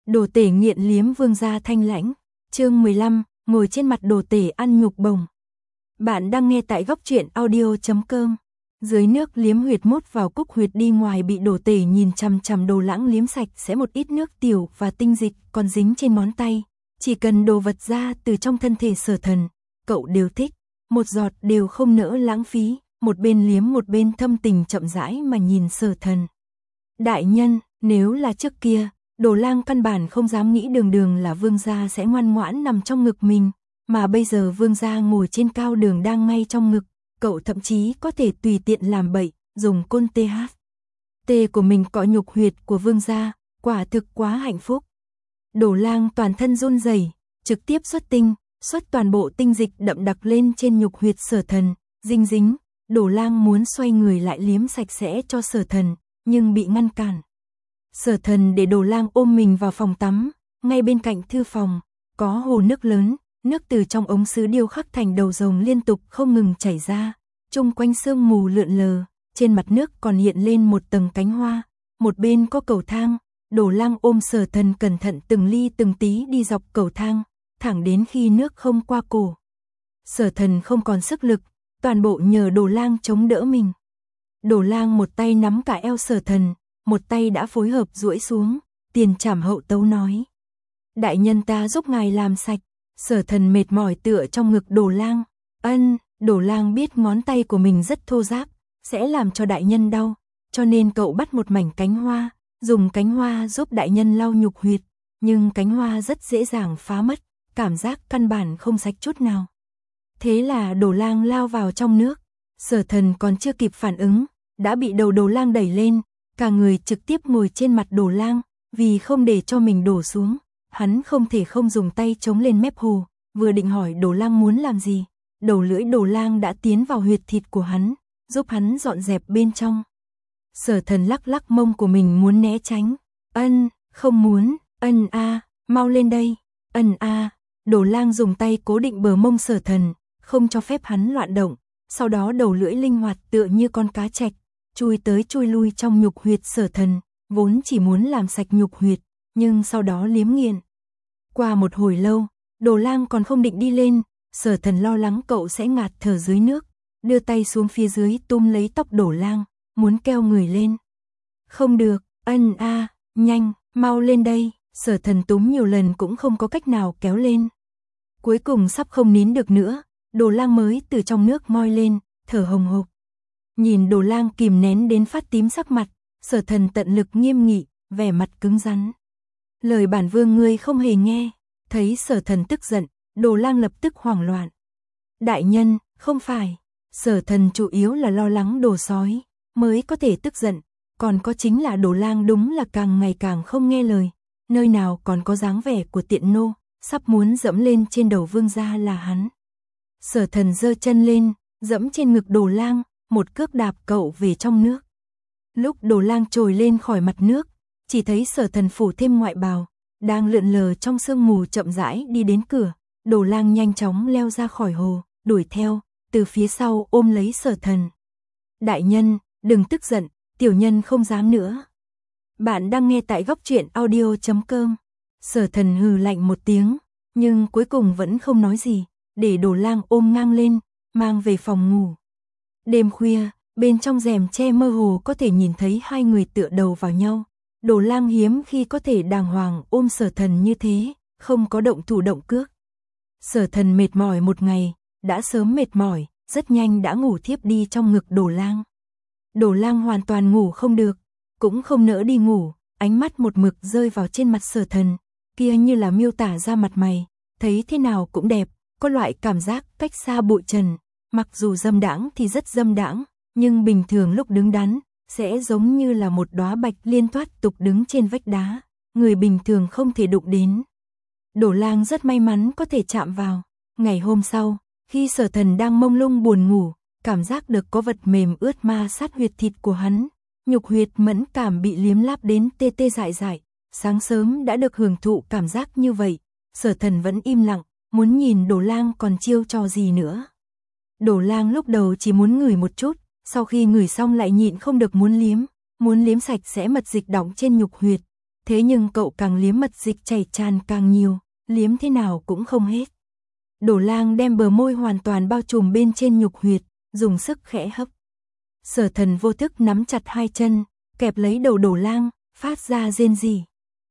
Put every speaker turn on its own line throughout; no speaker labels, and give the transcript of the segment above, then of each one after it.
Đồ tể nghiện liếm vương gia thanh lãnh. Chương 15, ngồi trên mặt đồ tể ăn nhục bồng. Bạn đang nghe tại góc truyện audio.com. Dưới nước liếm huyệt mốt vào cúc huyệt đi ngoài bị đồ tể nhìn chằm chằm Đồ Lãng liếm sạch sẽ một ít nước tiểu và tinh dịch còn dính trên ngón tay. Chỉ cần đồ vật ra từ trong thân thể Sở Thần, cậu đều thích, một giọt đều không nỡ lãng phí, một bên liếm một bên thâm tình chậm rãi mà nhìn Sở Thần. Đại nhân, nếu là trước kia, Đồ Lang căn bản không dám nghĩ đường là vương gia sẽ ngoan ngoãn nằm trong ngực mình, mà bây giờ vương gia ngồi trên cao đường đang ngay trong ngực, cậu thậm chí có thể tùy tiện làm bậy, dùng côn THT của mình cọ nhục huyệt của vương gia, quả thực quá hạnh phúc. Đồ Lang toàn thân run rẩy, trực tiếp xuất tinh, xuất toàn bộ tinh dịch đậm đặc lên trên nhục huyệt Sở Thần, dinh dính. Đồ Lang muốn xoay người lại liếm sạch sẽ cho Sở Thần, nhưng bị ngăn cản. Sở Thần để Đồ Lang ôm mình vào phòng tắm, ngay bên cạnh thư phòng, có hồ nước lớn, nước từ trong ống sứ điêu khắc thành đầu rồng liên tục không ngừng chảy ra, chung quanh sương mù lượn lờ, trên mặt nước còn hiện lên một tầng cánh hoa, một bên có cầu thang, Đồ Lang ôm Sở Thần cẩn thận từng ly từng tí đi dọc cầu thang, thẳng đến khi nước không qua cổ. Sở Thần không còn sức lực, toàn bộ nhờ Đồ Lang chống đỡ mình. Đồ Lang một tay nắm cả eo Sở Thần, một tay đã phối hợp duỗi xuống, tiền trảm hậu tấu nói. Đại nhân ta giúp ngài làm sạch. Sở Thần mệt mỏi tựa trong ngực Đồ Lang. Đồ Lang biết ngón tay của mình rất thô ráp, sẽ làm cho đại nhân đau, cho nên cậu bắt một mảnh cánh hoa, dùng cánh hoa giúp đại nhân lau nhục huyệt, nhưng cánh hoa rất dễ dàng phá mất, cảm giác căn bản không sạch chút nào. Thế là Đồ Lang lao vào trong nước, Sở Thần còn chưa kịp phản ứng, đã bị đầu Đồ Lang đẩy lên, cả người trực tiếp ngồi trên mặt Đồ Lang, vì không để cho mình đổ xuống, hắn không thể không dùng tay chống lên mép hồ, vừa định hỏi Đồ Lang muốn làm gì, đầu lưỡi Đồ Lang đã tiến vào huyệt thịt của hắn, giúp hắn dọn dẹp bên trong. Sở Thần lắc lắc mông của mình muốn né tránh, không muốn, mau lên đây, Đồ Lang dùng tay cố định bờ mông Sở Thần, không cho phép hắn loạn động, sau đó đầu lưỡi linh hoạt tựa như con cá trạch, chui tới chui lui trong nhục huyệt Sở Thần, vốn chỉ muốn làm sạch nhục huyệt, nhưng sau đó liếm nghiện. Qua một hồi lâu, Đồ Lang còn không định đi lên, Sở Thần lo lắng cậu sẽ ngạt thở dưới nước, đưa tay xuống phía dưới túm lấy tóc Đồ Lang, muốn kêu người lên. Không được, nhanh, mau lên đây, Sở Thần túm nhiều lần cũng không có cách nào kéo lên. Cuối cùng sắp không nín được nữa, Đồ Lang mới từ trong nước moi lên, thở hồng hộc. Nhìn Đồ Lang kìm nén đến phát tím sắc mặt, Sở Thần tận lực nghiêm nghị, vẻ mặt cứng rắn. Lời bản vương ngươi không hề nghe. Thấy Sở Thần tức giận, Đồ Lang lập tức hoảng loạn. Đại nhân, không phải. Sở Thần chủ yếu là lo lắng đồ sói mới có thể tức giận, còn có chính là Đồ Lang đúng là càng ngày càng không nghe lời, nơi nào còn có dáng vẻ của tiện nô, sắp muốn dẫm lên trên đầu vương gia là hắn. Sở Thần giơ chân lên, dẫm trên ngực Đồ Lang, một cước đạp cậu về trong nước. Lúc Đồ Lang trồi lên khỏi mặt nước, chỉ thấy Sở Thần phủ thêm ngoại bào, đang lượn lờ trong sương mù chậm rãi đi đến cửa. Đồ Lang nhanh chóng leo ra khỏi hồ, đuổi theo, từ phía sau ôm lấy Sở Thần. Đại nhân, đừng tức giận, tiểu nhân không dám nữa. Bạn đang nghe tại góc truyện audio.com. Sở Thần hừ lạnh một tiếng, nhưng cuối cùng vẫn không nói gì, để Đồ Lang ôm ngang lên, mang về phòng ngủ. Đêm khuya, bên trong rèm che mơ hồ có thể nhìn thấy hai người tựa đầu vào nhau. Đồ Lang hiếm khi có thể đàng hoàng ôm Sở Thần như thế, không có động thủ động cước. Sở Thần mệt mỏi một ngày, đã sớm mệt mỏi, rất nhanh đã ngủ thiếp đi trong ngực Đồ Lang. Đồ Lang hoàn toàn ngủ không được, cũng không nỡ đi ngủ, ánh mắt một mực rơi vào trên mặt Sở Thần, kia như là miêu tả ra mặt mày, thấy thế nào cũng đẹp, có loại cảm giác cách xa bụi trần, mặc dù dâm đãng thì rất dâm đãng, nhưng bình thường lúc đứng đắn, sẽ giống như là một đóa bạch liên thoát tục đứng trên vách đá, người bình thường không thể đụng đến. Đồ Lang rất may mắn có thể chạm vào. Ngày hôm sau, khi Sở Thần đang mông lung buồn ngủ, cảm giác được có vật mềm ướt ma sát huyệt thịt của hắn, nhục huyệt mẫn cảm bị liếm láp đến tê tê dại dại, sáng sớm đã được hưởng thụ cảm giác như vậy, Sở Thần vẫn im lặng, muốn nhìn Đồ Lang còn chiêu trò gì nữa. Đồ Lang lúc đầu chỉ muốn ngửi một chút, sau khi ngửi xong lại nhịn không được muốn liếm sạch sẽ mật dịch đọng trên nhục huyệt, Thế nhưng cậu càng liếm mật dịch chảy tràn càng nhiều, liếm thế nào cũng không hết. Đổ Lang đem bờ môi hoàn toàn bao trùm bên trên nhục huyệt, dùng sức khẽ hấp. Sở Thần vô thức nắm chặt hai chân, kẹp lấy đầu Đổ Lang, phát ra rên rỉ.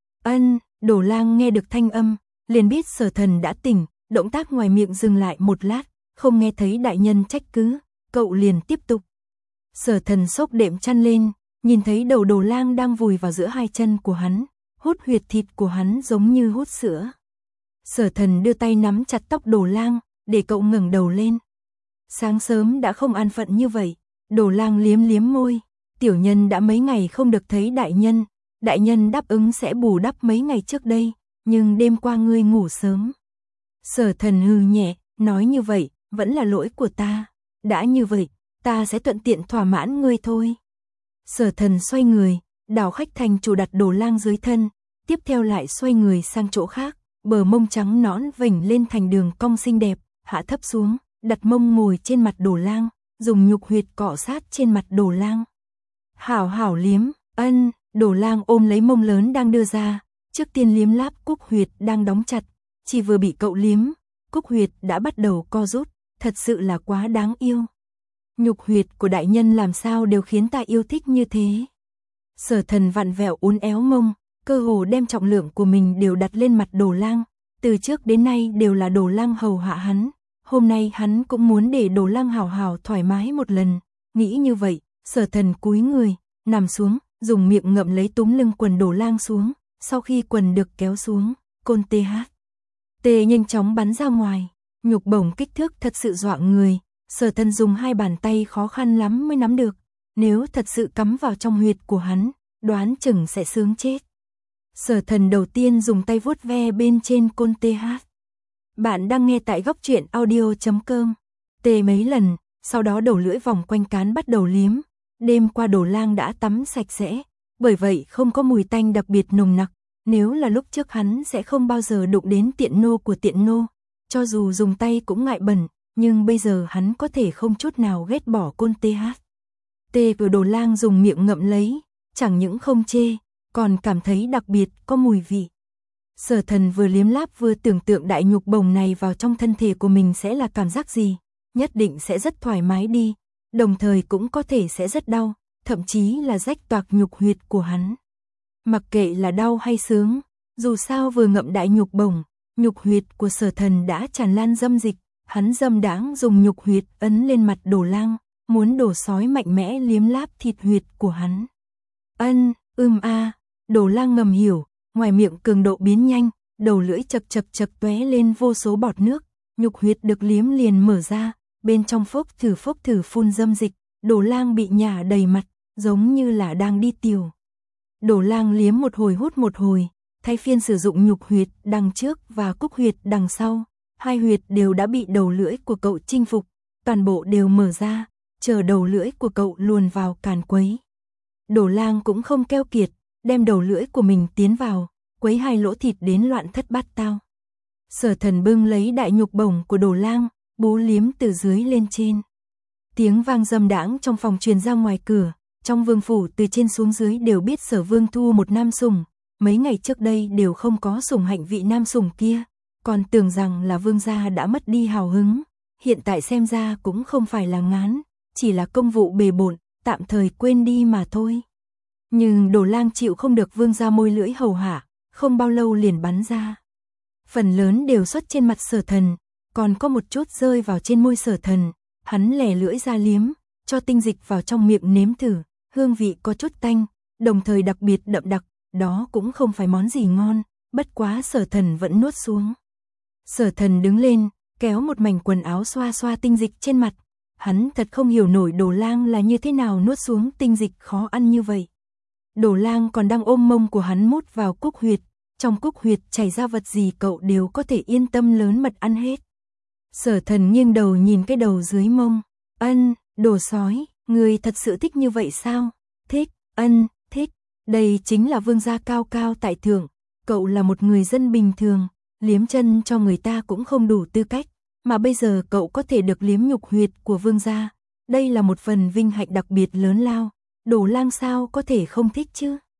Đổ Lang nghe được thanh âm, liền biết Sở Thần đã tỉnh, động tác ngoài miệng dừng lại một lát, không nghe thấy đại nhân trách cứ, cậu liền tiếp tục. Sở Thần xốc đệm chăn lên, nhìn thấy đầu Đổ Lang đang vùi vào giữa hai chân của hắn, hút huyệt thịt của hắn giống như hút sữa. Sở Thần đưa tay nắm chặt tóc Đổ Lang, để cậu ngẩng đầu lên. Sáng sớm đã không an phận như vậy, Đổ Lang liếm liếm môi, tiểu nhân đã mấy ngày không được thấy đại nhân đáp ứng sẽ bù đắp mấy ngày trước đây, nhưng đêm qua ngươi ngủ sớm. Sở Thần hừ nhẹ, nói như vậy, vẫn là lỗi của ta, đã như vậy, ta sẽ thuận tiện thỏa mãn ngươi thôi. Sở Thần xoay người, đảo khách thành chủ đặt Đổ Lang dưới thân, tiếp theo lại xoay người sang chỗ khác, bờ mông trắng nõn vểnh lên thành đường cong xinh đẹp, hạ thấp xuống, đặt mông ngồi trên mặt Đổ Lang, dùng nhục huyệt cọ sát trên mặt Đổ Lang. Hảo hảo liếm, Đổ Lang ôm lấy mông lớn đang đưa ra, trước tiên liếm láp cúc huyệt đang đóng chặt, chỉ vừa bị cậu liếm, cúc huyệt đã bắt đầu co rút, thật sự là quá đáng yêu. Nhục huyệt của đại nhân làm sao đều khiến ta yêu thích như thế. Sở Thần vặn vẹo uốn éo mông, cơ hồ đem trọng lượng của mình đều đặt lên mặt Đổ Lang, từ trước đến nay đều là Đổ Lang hầu hạ hắn, hôm nay hắn cũng muốn để Đổ Lang hào hào thoải mái một lần, nghĩ như vậy, Sở Thần cúi người, nằm xuống, dùng miệng ngậm lấy túm lưng quần Đổ Lang xuống, sau khi quần được kéo xuống, côn tê nhanh chóng bắn ra ngoài, nhục bổng kích thước thật sự dọa người, Sở Thần dùng hai bàn tay khó khăn lắm mới nắm được, nếu thật sự cắm vào trong huyệt của hắn, đoán chừng sẽ sướng chết. Sở Thần đầu tiên dùng tay vuốt ve bên trên côn Bạn đang nghe tại góc truyện audio.com. Tê mấy lần, sau đó đầu lưỡi vòng quanh cán bắt đầu liếm. Đêm qua Đổ Lang đã tắm sạch sẽ, bởi vậy không có mùi tanh đặc biệt nồng nặc. Nếu là lúc trước hắn sẽ không bao giờ đụng đến tiện nô của tiện nô. Cho dù dùng tay cũng ngại bẩn, nhưng bây giờ hắn có thể không chút nào ghét bỏ côn Tê của Đổ Lang dùng miệng ngậm lấy, chẳng những không chê, còn cảm thấy đặc biệt có mùi vị. Sở Thần vừa liếm láp vừa tưởng tượng đại nhục bổng này vào trong thân thể của mình sẽ là cảm giác gì, nhất định sẽ rất thoải mái đi, đồng thời cũng có thể sẽ rất đau, thậm chí là rách toạc nhục huyệt của hắn. Mặc kệ là đau hay sướng, dù sao vừa ngậm đại nhục bổng, nhục huyệt của Sở Thần đã tràn lan dâm dịch, hắn dâm đãng dùng nhục huyệt ấn lên mặt Đổ Lang, muốn đổ sói mạnh mẽ liếm láp thịt huyệt của hắn. Đổ Lang ngầm hiểu, ngoài miệng cường độ biến nhanh, đầu lưỡi chật tóe lên vô số bọt nước, nhục huyệt được liếm liền mở ra, bên trong phốc thử phun dâm dịch, Đổ Lang bị nhả đầy mặt, giống như là đang đi tiểu. Đổ Lang liếm một hồi hút một hồi, thay phiên sử dụng nhục huyệt đằng trước và cúc huyệt đằng sau, hai huyệt đều đã bị đầu lưỡi của cậu chinh phục, toàn bộ đều mở ra, chờ đầu lưỡi của cậu luồn vào càn quấy. Đổ Lang cũng không keo kiệt, đem đầu lưỡi của mình tiến vào, quấy hai lỗ thịt đến loạn thất bát tao. Sở Thần bưng lấy đại nhục bổng của Đổ Lang, bú liếm từ dưới lên trên. Tiếng vang dâm đãng trong phòng truyền ra ngoài cửa, trong vương phủ từ trên xuống dưới đều biết Sở Vương thu một nam sủng, mấy ngày trước đây đều không có sủng hạnh vị nam sủng kia, còn tưởng rằng là vương gia đã mất đi hào hứng, hiện tại xem ra cũng không phải là ngán, chỉ là công vụ bề bộn, tạm thời quên đi mà thôi. Nhưng Đổ Lang chịu không được vương gia môi lưỡi hầu hạ, không bao lâu liền bắn ra. Phần lớn đều xuất trên mặt Sở Thần, còn có một chút rơi vào trên môi Sở Thần, hắn lè lưỡi ra liếm, cho tinh dịch vào trong miệng nếm thử, hương vị có chút tanh, đồng thời đặc biệt đậm đặc, đó cũng không phải món gì ngon, bất quá Sở Thần vẫn nuốt xuống. Sở Thần đứng lên, kéo một mảnh quần áo xoa xoa tinh dịch trên mặt, hắn thật không hiểu nổi Đổ Lang là như thế nào nuốt xuống tinh dịch khó ăn như vậy. Đổ Lang còn đang ôm mông của hắn mút vào cúc huyệt, trong cúc huyệt chảy ra vật gì cậu đều có thể yên tâm lớn mật ăn hết. Sở Thần nghiêng đầu nhìn cái đầu dưới mông, Đồ sói, người thật sự thích như vậy sao? Thích, thích, đây chính là vương gia cao cao tại thượng, cậu là một người dân bình thường, liếm chân cho người ta cũng không đủ tư cách, mà bây giờ cậu có thể được liếm nhục huyệt của vương gia, đây là một phần vinh hạnh đặc biệt lớn lao, Đổ Lang sao có thể không thích chứ?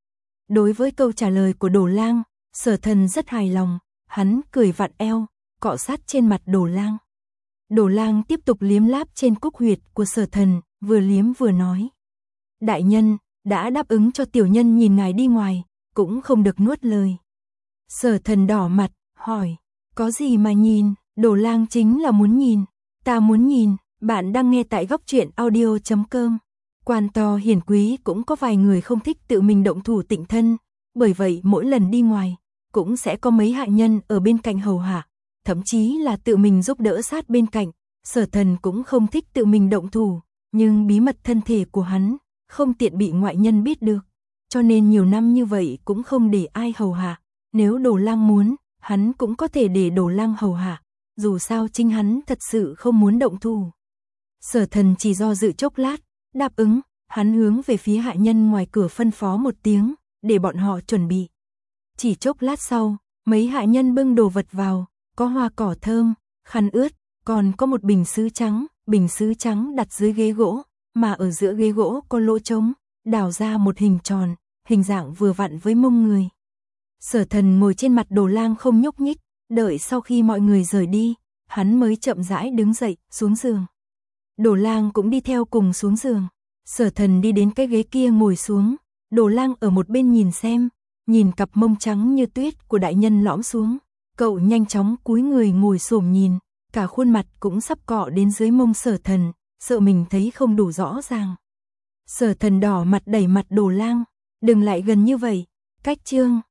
Đối với câu trả lời của Đồ Lang, Sở Thần rất hài lòng, hắn cười vặn eo, cọ sát trên mặt Đồ Lang. Đồ Lang tiếp tục liếm láp trên cúc huyệt của Sở Thần, vừa liếm vừa nói. Đại nhân, đã đáp ứng cho tiểu nhân nhìn ngài đi ngoài, cũng không được nuốt lời. Sở Thần đỏ mặt, hỏi, có gì mà nhìn? Đồ Lang chính là muốn nhìn, ta muốn nhìn. Bạn đang nghe tại góc truyện audio.com. Quan to hiển quý cũng có vài người không thích tự mình động thủ tịnh thân, bởi vậy mỗi lần đi ngoài, cũng sẽ có mấy hạ nhân ở bên cạnh hầu hạ, thậm chí là tự mình giúp đỡ sát bên cạnh. Sở Thần cũng không thích tự mình động thủ, nhưng bí mật thân thể của hắn không tiện bị ngoại nhân biết được, cho nên nhiều năm như vậy cũng không để ai hầu hạ. Nếu Đồ Lang muốn, hắn cũng có thể để Đồ Lang hầu hạ, dù sao chính hắn thật sự không muốn động thủ. Sở Thần chỉ do dự chốc lát, đáp ứng, hắn hướng về phía hạ nhân ngoài cửa phân phó một tiếng, để bọn họ chuẩn bị. Chỉ chốc lát sau, mấy hạ nhân bưng đồ vật vào, có hoa cỏ thơm, khăn ướt, còn có một bình sứ trắng đặt dưới ghế gỗ, mà ở giữa ghế gỗ có lỗ trống, đào ra một hình tròn, hình dạng vừa vặn với mông người. Sở Thần ngồi trên mặt Đồ Lang không nhúc nhích, đợi sau khi mọi người rời đi, hắn mới chậm rãi đứng dậy, xuống giường. Đồ Lang cũng đi theo cùng xuống giường. Sở Thần đi đến cái ghế kia ngồi xuống, Đồ Lang ở một bên nhìn xem, nhìn cặp mông trắng như tuyết của đại nhân lõm xuống, cậu nhanh chóng cúi người ngồi xổm nhìn, cả khuôn mặt cũng sắp cọ đến dưới mông Sở Thần, sợ mình thấy không đủ rõ ràng. Sở Thần đỏ mặt đẩy mặt Đồ Lang, đừng lại gần như vậy, cách chương.